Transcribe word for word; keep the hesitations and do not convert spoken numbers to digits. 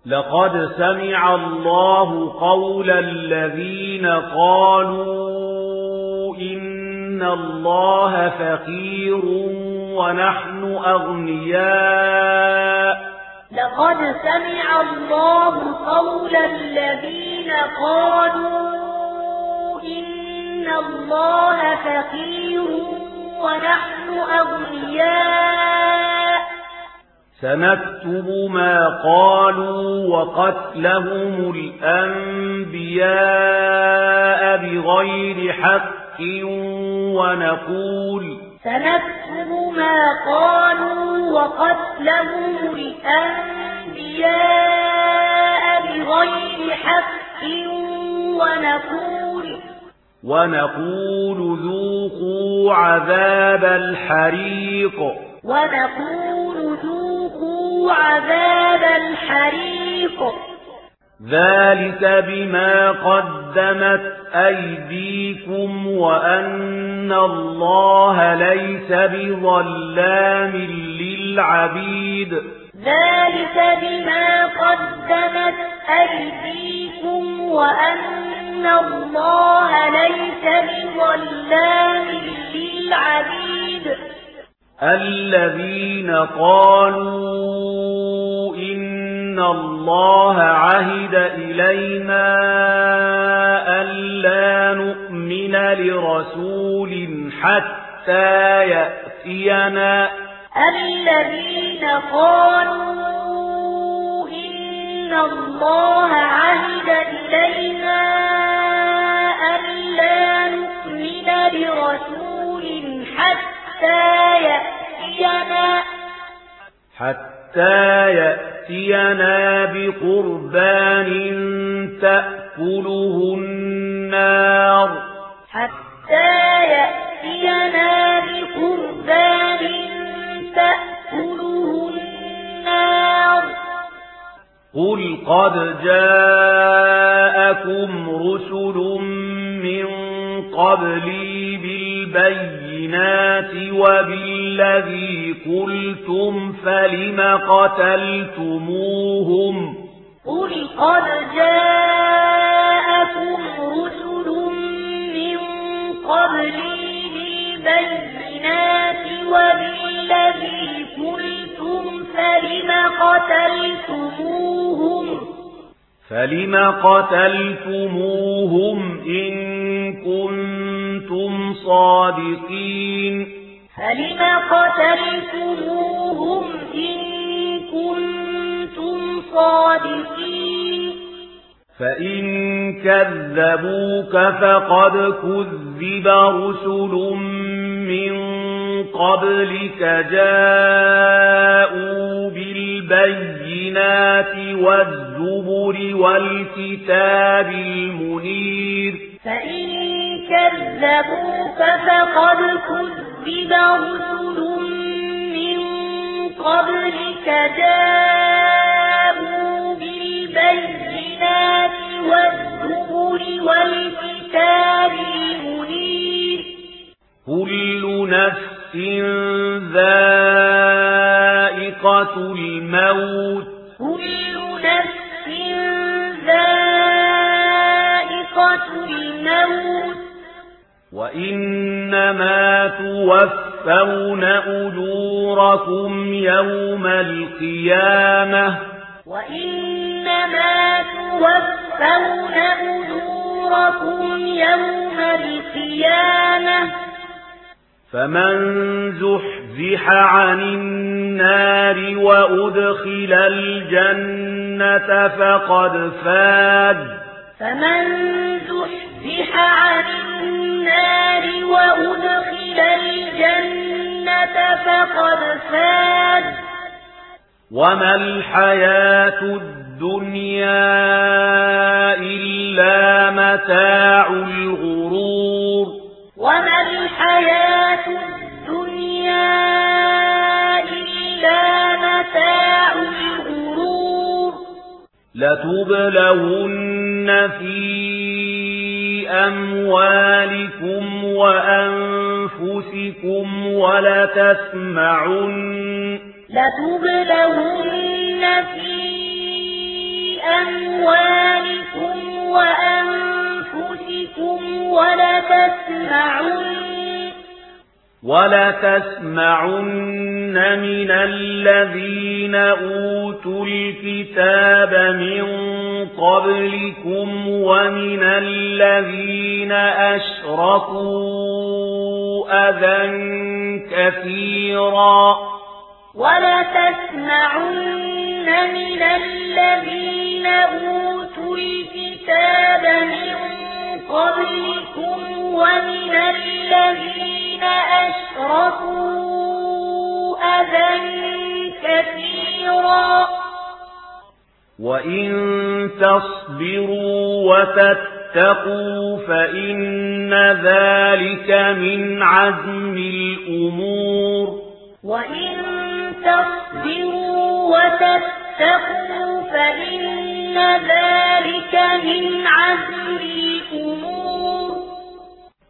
لقد سمع الله قول الذين قالوا إن الله فقير ونحن أغنياء. لقد سمع الله قول الذين قالوا إن الله فقير ونحن أغنياء. سنكتب ما قالوا وقتلهم الأنبياء بغير حق ونقول سنكتب ما قالوا وقتلهم الأنبياء بغير حق ونقول ونقول ذوقوا عذاب الحريق ونقول ذوقوا عذاب الحريق. ذلك بما قدمت أيديكم وأن الله ليس بظلام للعبيد. ذلك بما قدمت أيديكم وأن الله ليس بظلام للعبيد. الذين قالوا إن الله عهد إلينا ألا نؤمن لرسول حتى يأتينا الذين قالوا إن الله عهد إلينا ألا نؤمن لرسول حتى يأتينا حتى يأتينا بقربان تأكله النار حتى يأتينا بقربان تأكله النار. قل قد جاءكم رسل من قبلي بالبينات وبالذي قلتم فلم قتلتموهم قل قد جاءكم رسل من قبلي بالبينات وبالذي قلتم فلم قتلتموهم فلم قتلتموهم إن كنتم صادقين فلم قتلتموهم إن كنتم صادقين. فإن كذبوك فقد كذب رسل من قبلك جاءوا بالبينات والزبر والكتاب المنير. فإن كذبوك فقد كذب رسل من قبلك جاءوا بالبينات والزبر والكتاب المنير. كل نفس ذائقة الموت كل نفس ذائقة الموت وإنما توفون أجوركم يوم القيامة وإنما توفون أجوركم يوم القيامة. فمن زحزح عن النار وأدخل الجنة فقد فاز. فمن زحزح عن النار وأدخل الجنة فقد فاز. وما الحياة الدنيا إلا متاع الغرور. وما الحياة الدنيا إلا متاع الغرور. لتبلون في أموالكم وأنفسكم ولتسمعن لتبلون في قبلكم ولتسمعن ولتسمعن من الذين أوتوا الكتاب من قبلكم ومن الذين أشركوا أذى كثيرا ولتسمعن من الذين أوتوا الكتاب من قبلكم ومن الذين أشركوا أذى كثيرا وإن تصبروا وتتقوا فإن ذلك من عزم الأمور وإن تصبروا وتتقوا فإن ذلك من